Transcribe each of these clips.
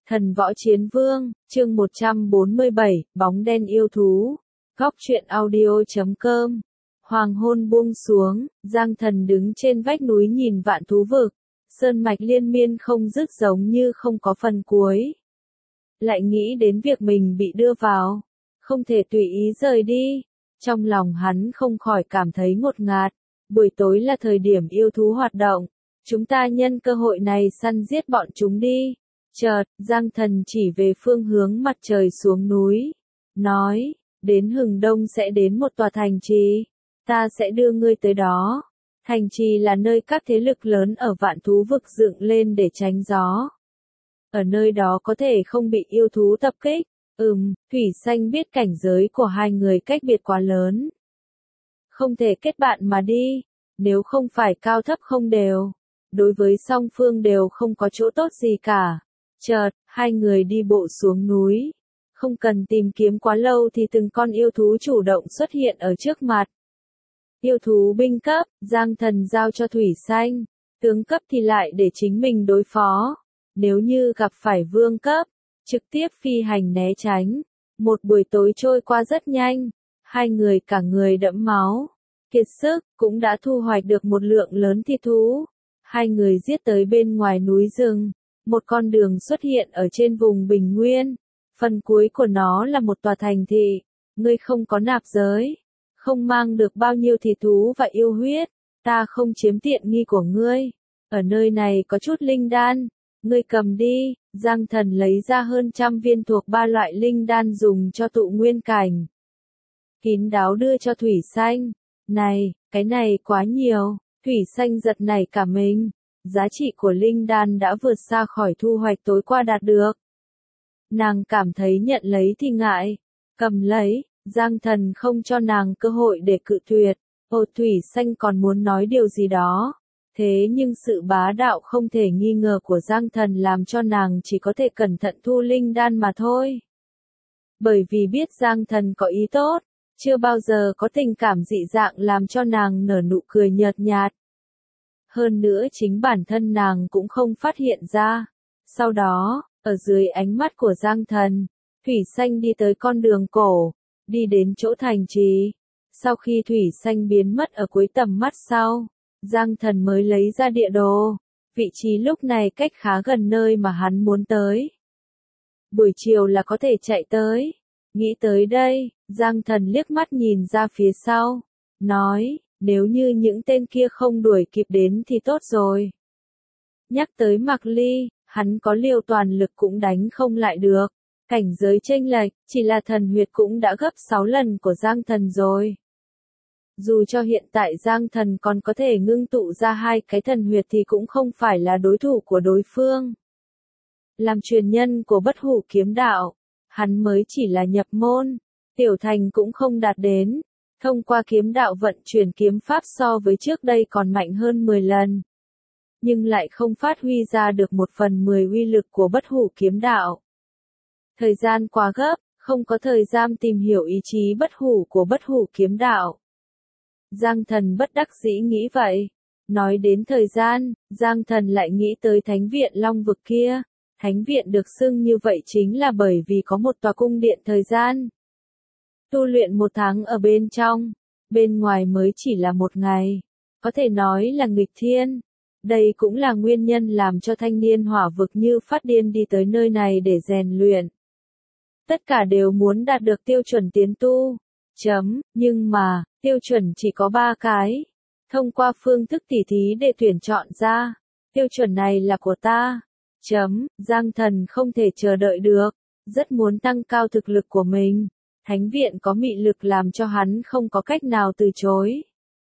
Thần võ chiến vương, chương 147, bóng đen yêu thú. Góc truyện audio.com. Hoàng hôn buông xuống, Giang Thần đứng trên vách núi nhìn vạn thú vực. Sơn mạch liên miên không dứt giống như không có phần cuối. Lại nghĩ đến việc mình bị đưa vào, không thể tùy ý rời đi. Trong lòng hắn không khỏi cảm thấy ngột ngạt. Buổi tối là thời điểm yêu thú hoạt động. Chúng ta nhân cơ hội này săn giết bọn chúng đi. Chợt, Giang Thần chỉ về phương hướng mặt trời xuống núi. Nói, đến hừng đông sẽ đến một tòa thành trì. Ta sẽ đưa ngươi tới đó. Thành trì là nơi các thế lực lớn ở vạn thú vực dựng lên để tránh gió. Ở nơi đó có thể không bị yêu thú tập kích. Thủy Xanh biết cảnh giới của hai người cách biệt quá lớn. Không thể kết bạn mà đi, nếu không phải cao thấp không đều. Đối với song phương đều không có chỗ tốt gì cả. Chợt, hai người đi bộ xuống núi. Không cần tìm kiếm quá lâu thì từng con yêu thú chủ động xuất hiện ở trước mặt. Yêu thú binh cấp, Giang Thần giao cho Thủy Xanh. Tướng cấp thì lại để chính mình đối phó. Nếu như gặp phải vương cấp, trực tiếp phi hành né tránh. Một buổi tối trôi qua rất nhanh. Hai người cả người đẫm máu. Kiệt sức, cũng đã thu hoạch được một lượng lớn thịt thú. Hai người giết tới bên ngoài núi rừng. Một con đường xuất hiện ở trên vùng bình nguyên. Phần cuối của nó là một tòa thành thị. Ngươi không có nạp giới. Không mang được bao nhiêu thịt thú và yêu huyết. Ta không chiếm tiện nghi của ngươi. Ở nơi này có chút linh đan. Ngươi cầm đi. Giang Thần lấy ra hơn 100 viên thuộc 3 loại linh đan dùng cho tụ nguyên cảnh. Kín đáo đưa cho Thủy Xanh. Này, cái này quá nhiều. Thủy Xanh giật nảy cả mình. Giá trị của linh đan đã vượt xa khỏi thu hoạch tối qua đạt được. Nàng cảm thấy nhận lấy thì ngại. Cầm lấy, Giang Thần không cho nàng cơ hội để cự tuyệt. Thủy Xanh còn muốn nói điều gì đó. Thế nhưng sự bá đạo không thể nghi ngờ của Giang Thần làm cho nàng chỉ có thể cẩn thận thu linh đan mà thôi. Bởi vì biết Giang Thần có ý tốt, chưa bao giờ có tình cảm dị dạng làm cho nàng nở nụ cười nhợt nhạt. Hơn nữa chính bản thân nàng cũng không phát hiện ra. Sau đó, ở dưới ánh mắt của Giang Thần, Thủy Xanh đi tới con đường cổ, đi đến chỗ thành trì. Sau khi Thủy Xanh biến mất ở cuối tầm mắt sau, Giang Thần mới lấy ra địa đồ. Vị trí lúc này cách khá gần nơi mà hắn muốn tới. Buổi chiều là có thể chạy tới. Nghĩ tới đây, Giang Thần liếc mắt nhìn ra phía sau. Nói, nếu như những tên kia không đuổi kịp đến thì tốt rồi. Nhắc tới Mạc Ly, hắn có liều toàn lực cũng đánh không lại được. Cảnh giới chênh lệch, chỉ là thần huyệt cũng đã gấp 6 lần của Giang Thần rồi. Dù cho hiện tại Giang Thần còn có thể ngưng tụ ra 2 cái thần huyệt thì cũng không phải là đối thủ của đối phương. Làm truyền nhân của Bất Hủ kiếm đạo, hắn mới chỉ là nhập môn, tiểu thành cũng không đạt đến. Thông qua kiếm đạo vận chuyển kiếm pháp so với trước đây còn mạnh hơn 10 lần. Nhưng lại không phát huy ra được 1/10 uy lực của Bất Hủ kiếm đạo. Thời gian quá gấp, không có thời gian tìm hiểu ý chí bất hủ của Bất Hủ kiếm đạo. Giang Thần bất đắc dĩ nghĩ vậy. Nói đến thời gian, Giang Thần lại nghĩ tới thánh viện Long vực kia. Thánh viện được xưng như vậy chính là bởi vì có một tòa cung điện thời gian. Tu luyện 1 tháng ở bên trong, bên ngoài mới chỉ là 1 ngày. Có thể nói là nghịch thiên. Đây cũng là nguyên nhân làm cho thanh niên hỏa vực như phát điên đi tới nơi này để rèn luyện. Tất cả đều muốn đạt được tiêu chuẩn tiến tu. Nhưng mà, tiêu chuẩn chỉ có 3 cái. Thông qua phương thức tỉ thí để tuyển chọn ra. Tiêu chuẩn này là của ta. Giang Thần không thể chờ đợi được. Rất muốn tăng cao thực lực của mình. Thánh viện có mị lực làm cho hắn không có cách nào từ chối.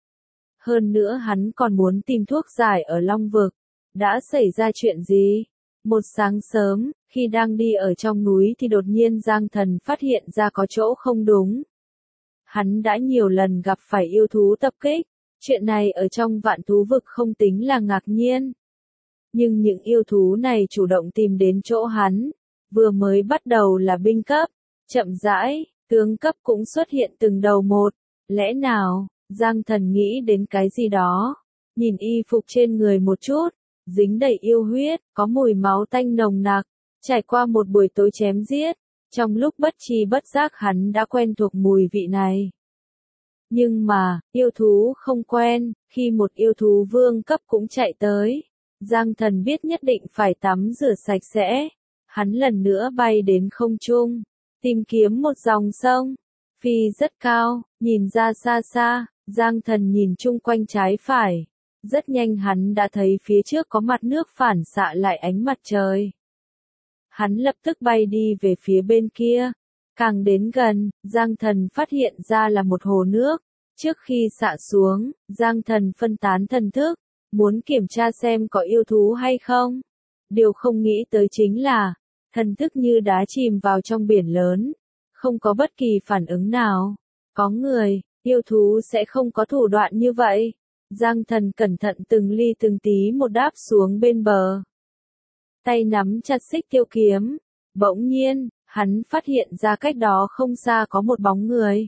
Hơn nữa hắn còn muốn tìm thuốc giải ở Long vực. Đã xảy ra chuyện gì? Một sáng sớm, khi đang đi ở trong núi thì đột nhiên Giang Thần phát hiện ra có chỗ không đúng. Hắn đã nhiều lần gặp phải yêu thú tập kích. Chuyện này ở trong vạn thú vực không tính là ngạc nhiên. Nhưng những yêu thú này chủ động tìm đến chỗ hắn. Vừa mới bắt đầu là binh cấp. Chậm rãi, tướng cấp cũng xuất hiện từng đầu một. Lẽ nào, Giang Thần nghĩ đến cái gì đó. Nhìn y phục trên người một chút. Dính đầy yêu huyết, có mùi máu tanh nồng nặc. Trải qua một buổi tối chém giết, trong lúc bất tri bất giác hắn đã quen thuộc mùi vị này. Nhưng mà, yêu thú không quen, khi một yêu thú vương cấp cũng chạy tới, Giang Thần biết nhất định phải tắm rửa sạch sẽ. Hắn lần nữa bay đến không trung, tìm kiếm một dòng sông, phi rất cao, nhìn ra xa xa, Giang Thần nhìn chung quanh trái phải. Rất nhanh hắn đã thấy phía trước có mặt nước phản xạ lại ánh mặt trời. Hắn lập tức bay đi về phía bên kia. Càng đến gần, Giang Thần phát hiện ra là một hồ nước. Trước khi xạ xuống, Giang Thần phân tán thần thức, muốn kiểm tra xem có yêu thú hay không. Điều không nghĩ tới chính là, thần thức như đá chìm vào trong biển lớn, không có bất kỳ phản ứng nào. Có người, yêu thú sẽ không có thủ đoạn như vậy. Giang Thần cẩn thận từng ly từng tí một đáp xuống bên bờ. Tay nắm chặt xích tiêu kiếm. Bỗng nhiên, hắn phát hiện ra cách đó không xa có một bóng người.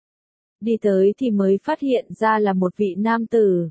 Đi tới thì mới phát hiện ra là một vị nam tử.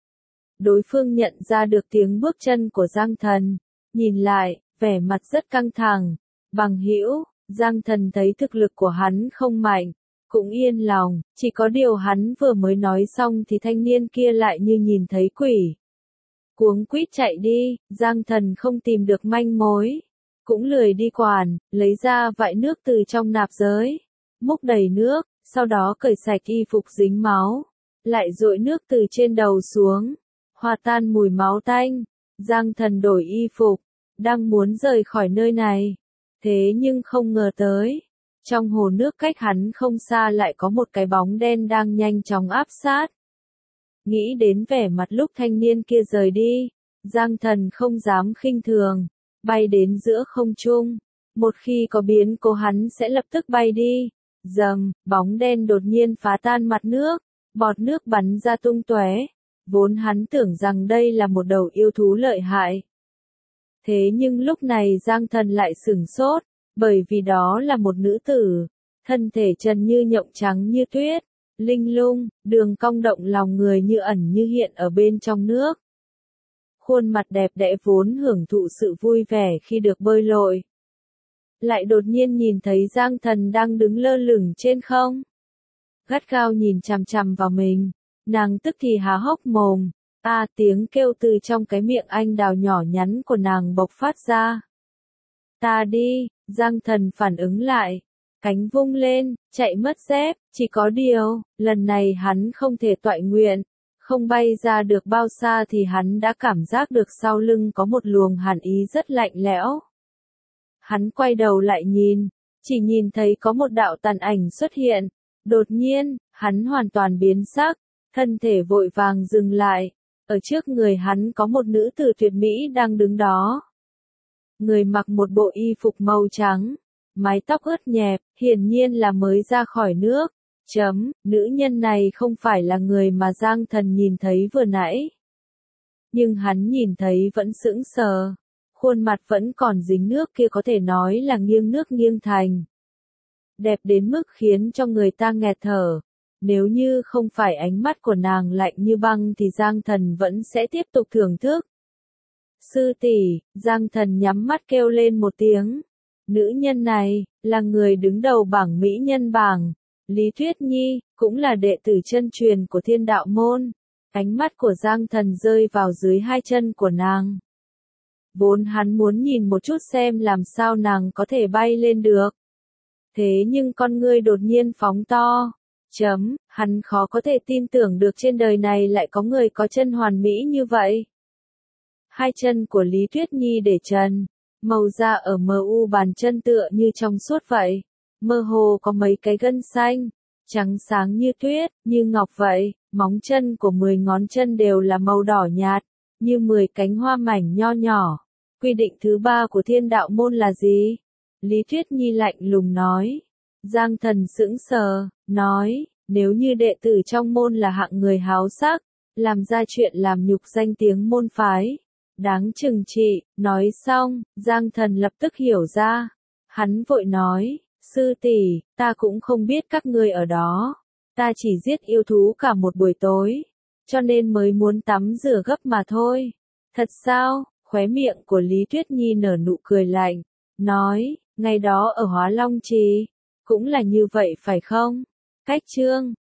Đối phương nhận ra được tiếng bước chân của Giang Thần. Nhìn lại, vẻ mặt rất căng thẳng. Bằng hữu, Giang Thần thấy thực lực của hắn không mạnh. Cũng yên lòng, chỉ có điều hắn vừa mới nói xong thì thanh niên kia lại như nhìn thấy quỷ. Cuống quýt chạy đi, Giang Thần không tìm được manh mối. Cũng lười đi quản, lấy ra vại nước từ trong nạp giới. Múc đầy nước, sau đó cởi sạch y phục dính máu. Lại dội nước từ trên đầu xuống. Hòa tan mùi máu tanh. Giang Thần đổi y phục, đang muốn rời khỏi nơi này. Thế nhưng không ngờ tới. Trong hồ nước cách hắn không xa lại có một cái bóng đen đang nhanh chóng áp sát. Nghĩ đến vẻ mặt lúc thanh niên kia rời đi, Giang Thần không dám khinh thường, bay đến giữa không trung. Một khi có biến cố hắn sẽ lập tức bay đi. Rầm, bóng đen đột nhiên phá tan mặt nước, bọt nước bắn ra tung tóe. Vốn hắn tưởng rằng đây là một đầu yêu thú lợi hại. Thế nhưng lúc này Giang Thần lại sửng sốt. Bởi vì đó là một nữ tử, thân thể trần như nhộng trắng như tuyết, linh lung, đường cong động lòng người như ẩn như hiện ở bên trong nước. Khuôn mặt đẹp đẽ vốn hưởng thụ sự vui vẻ khi được bơi lội. Lại đột nhiên nhìn thấy Giang Thần đang đứng lơ lửng trên không. Gắt gao nhìn chằm chằm vào mình, nàng tức thì há hốc mồm, tiếng kêu từ trong cái miệng anh đào nhỏ nhắn của nàng bộc phát ra. Ta đi, Giang Thần phản ứng lại, cánh vung lên, chạy mất dép, chỉ có điều, lần này hắn không thể toại nguyện, không bay ra được bao xa thì hắn đã cảm giác được sau lưng có một luồng hàn ý rất lạnh lẽo. Hắn quay đầu lại nhìn, chỉ nhìn thấy có một đạo tàn ảnh xuất hiện, đột nhiên, hắn hoàn toàn biến sắc, thân thể vội vàng dừng lại, ở trước người hắn có một nữ tử tuyệt mỹ đang đứng đó. Người mặc một bộ y phục màu trắng, mái tóc ướt nhẹp, hiển nhiên là mới ra khỏi nước. Nữ nhân này không phải là người mà Giang Thần nhìn thấy vừa nãy. Nhưng hắn nhìn thấy vẫn sững sờ, khuôn mặt vẫn còn dính nước kia có thể nói là nghiêng nước nghiêng thành. Đẹp đến mức khiến cho người ta nghẹt thở. Nếu như không phải ánh mắt của nàng lạnh như băng thì Giang Thần vẫn sẽ tiếp tục thưởng thức. Sư tỷ, Giang Thần nhắm mắt kêu lên một tiếng. Nữ nhân này, là người đứng đầu bảng mỹ nhân bảng. Lý Tuyết Nhi, cũng là đệ tử chân truyền của Thiên Đạo Môn. Ánh mắt của Giang Thần rơi vào dưới hai chân của nàng. Vốn hắn muốn nhìn một chút xem làm sao nàng có thể bay lên được. Thế nhưng con ngươi đột nhiên phóng to. Hắn khó có thể tin tưởng được trên đời này lại có người có chân hoàn mỹ như vậy. Hai chân của Lý Tuyết Nhi để trần, màu da ở mu bàn chân tựa như trong suốt vậy. Mơ hồ có mấy cái gân xanh, trắng sáng như tuyết, như ngọc vậy. Móng chân của 10 ngón chân đều là màu đỏ nhạt, như 10 cánh hoa mảnh nho nhỏ. Quy định thứ 3 của Thiên Đạo Môn là gì? Lý Tuyết Nhi lạnh lùng nói. Giang Thần sững sờ, nói, nếu như đệ tử trong môn là hạng người háo sắc, làm ra chuyện làm nhục danh tiếng môn phái, đáng trừng trị. Nói xong, Giang Thần lập tức hiểu ra. Hắn vội nói, sư tỷ, ta cũng không biết các ngươi ở đó. Ta chỉ giết yêu thú cả một buổi tối, cho nên mới muốn tắm rửa gấp mà thôi. Thật sao? Khóe miệng của Lý Tuyết Nhi nở nụ cười lạnh. nói, ngày đó ở Hóa Long Trì, cũng là như vậy phải không? Cách Trương